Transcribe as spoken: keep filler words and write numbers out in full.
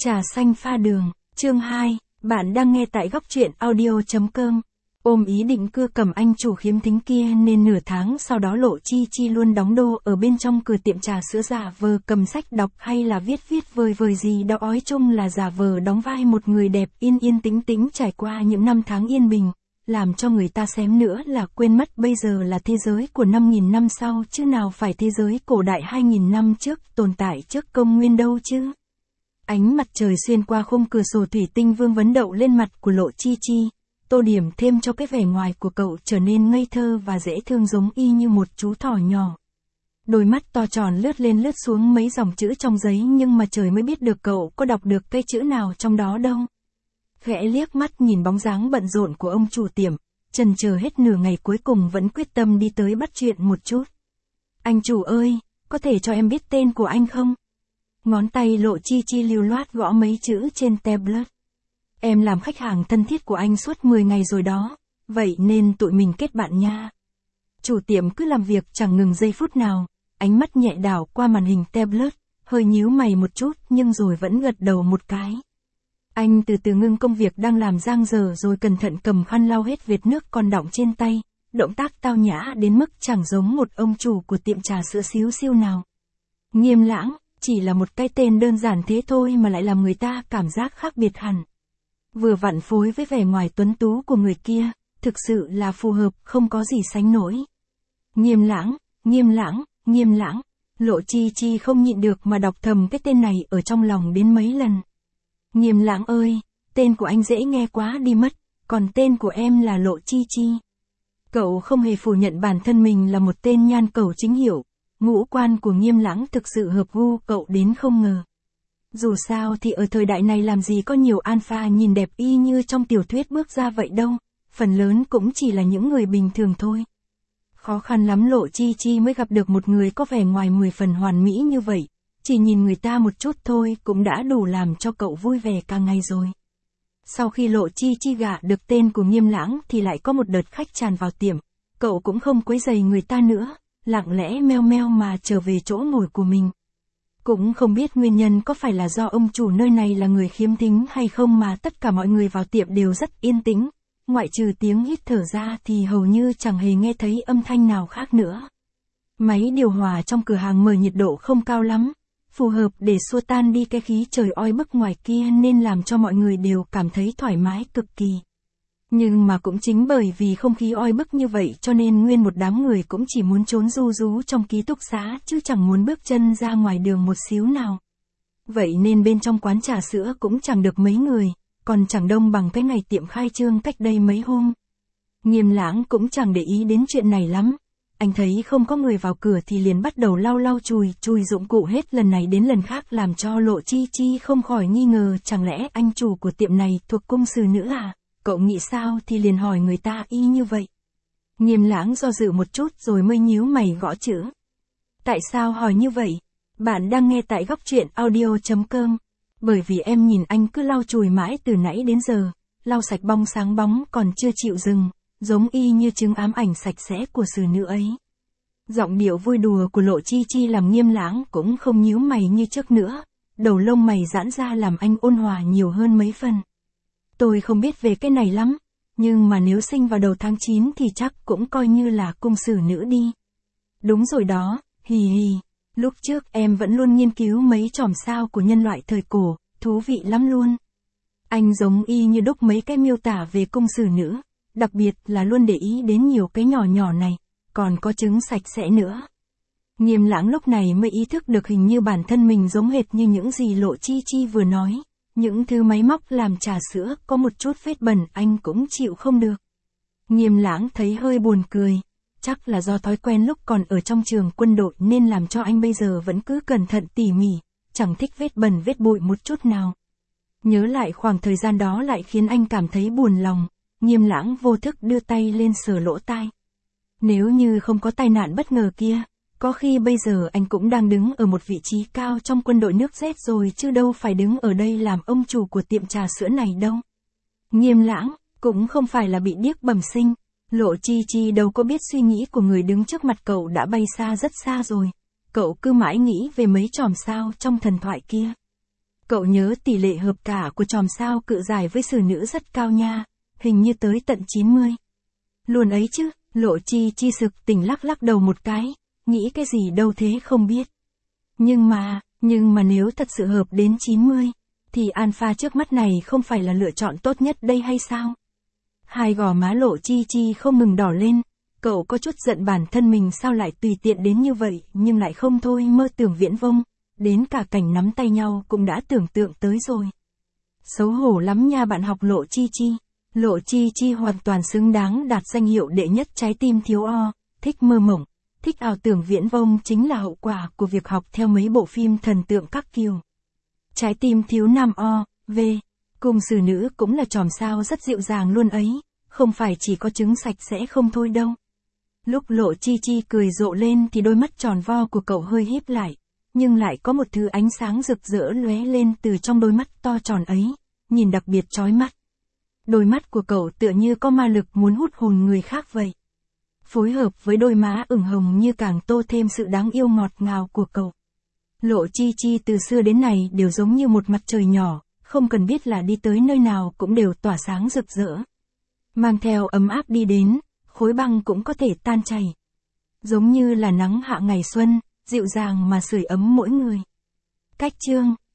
Trà xanh pha đường, chương hai, bạn đang nghe tại góc truyện audio chấm com. Ôm ý định cưa cầm anh chủ khiếm thính kia nên nửa tháng sau đó Lộ Chi Chi luôn đóng đô ở bên trong cửa tiệm trà sữa, giả vờ cầm sách đọc hay là viết viết vời vời gì đó, ói chung là giả vờ đóng vai một người đẹp yên yên tĩnh tĩnh trải qua những năm tháng yên bình, làm cho người ta xém nữa là quên mất bây giờ là thế giới của năm nghìn năm sau chứ nào phải thế giới cổ đại hai nghìn năm trước tồn tại trước công nguyên đâu chứ. Ánh mặt trời xuyên qua khung cửa sổ thủy tinh vương vấn đậu lên mặt của Lộ Chi Chi, tô điểm thêm cho cái vẻ ngoài của cậu trở nên ngây thơ và dễ thương, giống y như một chú thỏ nhỏ. Đôi mắt to tròn lướt lên lướt xuống mấy dòng chữ trong giấy, nhưng mà trời mới biết được cậu có đọc được cái chữ nào trong đó đâu. Khẽ liếc mắt nhìn bóng dáng bận rộn của ông chủ tiệm, chần chờ hết nửa ngày cuối cùng vẫn quyết tâm đi tới bắt chuyện một chút. Anh chủ ơi, có thể cho em biết tên của anh không? Ngón tay Lộ Chi Chi lưu loát gõ mấy chữ trên tablet. Em làm khách hàng thân thiết của anh suốt mười ngày rồi đó, vậy nên tụi mình kết bạn nha. Chủ tiệm cứ làm việc chẳng ngừng giây phút nào, ánh mắt nhẹ đảo qua màn hình tablet, hơi nhíu mày một chút nhưng rồi vẫn gật đầu một cái. Anh từ từ ngưng công việc đang làm dang dở rồi cẩn thận cầm khăn lau hết vệt nước còn đọng trên tay, động tác tao nhã đến mức chẳng giống một ông chủ của tiệm trà sữa xíu xiu nào. Nghiêm Lãng, chỉ là một cái tên đơn giản thế thôi mà lại làm người ta cảm giác khác biệt hẳn. Vừa vặn phối với vẻ ngoài tuấn tú của người kia, thực sự là phù hợp không có gì sánh nổi. Nghiêm Lãng, Nghiêm Lãng, Nghiêm Lãng, Lộ Chi Chi không nhịn được mà đọc thầm cái tên này ở trong lòng đến mấy lần. Nghiêm Lãng ơi, tên của anh dễ nghe quá đi mất, còn tên của em là Lộ Chi Chi. Cậu không hề phủ nhận bản thân mình là một tên nhan cẩu chính hiệu, ngũ quan của Nghiêm Lãng thực sự hợp gu cậu đến không ngờ. Dù sao thì ở thời đại này làm gì có nhiều alpha nhìn đẹp y như trong tiểu thuyết bước ra vậy đâu, phần lớn cũng chỉ là những người bình thường thôi. Khó khăn lắm Lộ Chi Chi mới gặp được một người có vẻ ngoài mười phần hoàn mỹ như vậy, chỉ nhìn người ta một chút thôi cũng đã đủ làm cho cậu vui vẻ cả ngày rồi. Sau khi Lộ Chi Chi gả được tên của Nghiêm Lãng thì lại có một đợt khách tràn vào tiệm, cậu cũng không quấy rầy người ta nữa, lặng lẽ meo meo mà trở về chỗ ngồi của mình. Cũng không biết nguyên nhân có phải là do ông chủ nơi này là người khiếm thính hay không mà tất cả mọi người vào tiệm đều rất yên tĩnh, ngoại trừ tiếng hít thở ra thì hầu như chẳng hề nghe thấy âm thanh nào khác nữa. Máy điều hòa trong cửa hàng mở nhiệt độ không cao lắm, phù hợp để xua tan đi cái khí trời oi bức ngoài kia nên làm cho mọi người đều cảm thấy thoải mái cực kỳ. Nhưng mà cũng chính bởi vì không khí oi bức như vậy cho nên nguyên một đám người cũng chỉ muốn trốn ru rú trong ký túc xá chứ chẳng muốn bước chân ra ngoài đường một xíu nào. Vậy nên bên trong quán trà sữa cũng chẳng được mấy người, còn chẳng đông bằng cái ngày tiệm khai trương cách đây mấy hôm. Nghiêm Lãng cũng chẳng để ý đến chuyện này lắm. Anh thấy không có người vào cửa thì liền bắt đầu lau lau chùi chùi dụng cụ hết lần này đến lần khác, làm cho Lộ Chi Chi không khỏi nghi ngờ chẳng lẽ anh chủ của tiệm này thuộc cung sử nữ à? Cậu nghĩ sao thì liền hỏi người ta y như vậy. Nghiêm Lãng do dự một chút rồi mới nhíu mày gõ chữ. Tại sao hỏi như vậy? Bạn đang nghe tại góc truyện audio chấm com. Bởi vì em nhìn anh cứ lau chùi mãi từ nãy đến giờ, lau sạch bong sáng bóng còn chưa chịu dừng, giống y như chứng ám ảnh sạch sẽ của sử nữ ấy. Giọng điệu vui đùa của Lộ Chi Chi làm Nghiêm Lãng cũng không nhíu mày như trước nữa, đầu lông mày giãn ra làm anh ôn hòa nhiều hơn mấy phần. Tôi không biết về cái này lắm, nhưng mà nếu sinh vào đầu tháng chín thì chắc cũng coi như là cung sử nữ đi. Đúng rồi đó, hì hì, lúc trước em vẫn luôn nghiên cứu mấy chòm sao của nhân loại thời cổ, thú vị lắm luôn. Anh giống y như đúc mấy cái miêu tả về cung sử nữ, đặc biệt là luôn để ý đến nhiều cái nhỏ nhỏ này, còn có trứng sạch sẽ nữa. Nghiêm Lãng lúc này mới ý thức được hình như bản thân mình giống hệt như những gì Lộ Chi Chi vừa nói. Những thứ máy móc làm trà sữa có một chút vết bẩn anh cũng chịu không được. Nghiêm Lãng thấy hơi buồn cười, chắc là do thói quen lúc còn ở trong trường quân đội nên làm cho anh bây giờ vẫn cứ cẩn thận tỉ mỉ, chẳng thích vết bẩn vết bụi một chút nào. Nhớ lại khoảng thời gian đó lại khiến anh cảm thấy buồn lòng, Nghiêm Lãng vô thức đưa tay lên sờ lỗ tai. Nếu như không có tai nạn bất ngờ kia, có khi bây giờ anh cũng đang đứng ở một vị trí cao trong quân đội nước Z rồi chứ đâu phải đứng ở đây làm ông chủ của tiệm trà sữa này đâu. Nghiêm Lãng, cũng không phải là bị điếc bẩm sinh, Lộ Chi Chi đâu có biết suy nghĩ của người đứng trước mặt cậu đã bay xa rất xa rồi. Cậu cứ mãi nghĩ về mấy chòm sao trong thần thoại kia. Cậu nhớ tỷ lệ hợp cả của chòm sao cự giải với xử nữ rất cao nha, hình như tới tận chín mươi. Luôn ấy chứ, Lộ Chi Chi sực tỉnh lắc lắc đầu một cái, nghĩ cái gì đâu thế không biết. Nhưng mà, nhưng mà nếu thật sự hợp đến chín mươi, thì alpha trước mắt này không phải là lựa chọn tốt nhất đây hay sao? Hai gò má Lộ Chi Chi không ngừng đỏ lên, cậu có chút giận bản thân mình sao lại tùy tiện đến như vậy, nhưng lại không thôi mơ tưởng viễn vông, đến cả cảnh nắm tay nhau cũng đã tưởng tượng tới rồi. Xấu hổ lắm nha bạn học Lộ Chi Chi. Lộ Chi Chi hoàn toàn xứng đáng đạt danh hiệu đệ nhất trái tim thiếu o, thích mơ mộng, thích ảo tưởng viễn vông chính là hậu quả của việc học theo mấy bộ phim thần tượng các kiểu. Trái tim thiếu nam o, v, cùng xử nữ cũng là chòm sao rất dịu dàng luôn ấy, không phải chỉ có trứng sạch sẽ không thôi đâu. Lúc Lộ Chi Chi cười rộ lên thì đôi mắt tròn vo của cậu hơi híp lại, nhưng lại có một thứ ánh sáng rực rỡ lóe lên từ trong đôi mắt to tròn ấy, nhìn đặc biệt chói mắt. Đôi mắt của cậu tựa như có ma lực muốn hút hồn người khác vậy. Phối hợp với đôi má ửng hồng như càng tô thêm sự đáng yêu ngọt ngào của cậu. Lộ Chi Chi từ xưa đến nay đều giống như một mặt trời nhỏ, không cần biết là đi tới nơi nào cũng đều tỏa sáng rực rỡ. Mang theo ấm áp đi đến, khối băng cũng có thể tan chảy. Giống như là nắng hạ ngày xuân, dịu dàng mà sưởi ấm mỗi người. Cách chương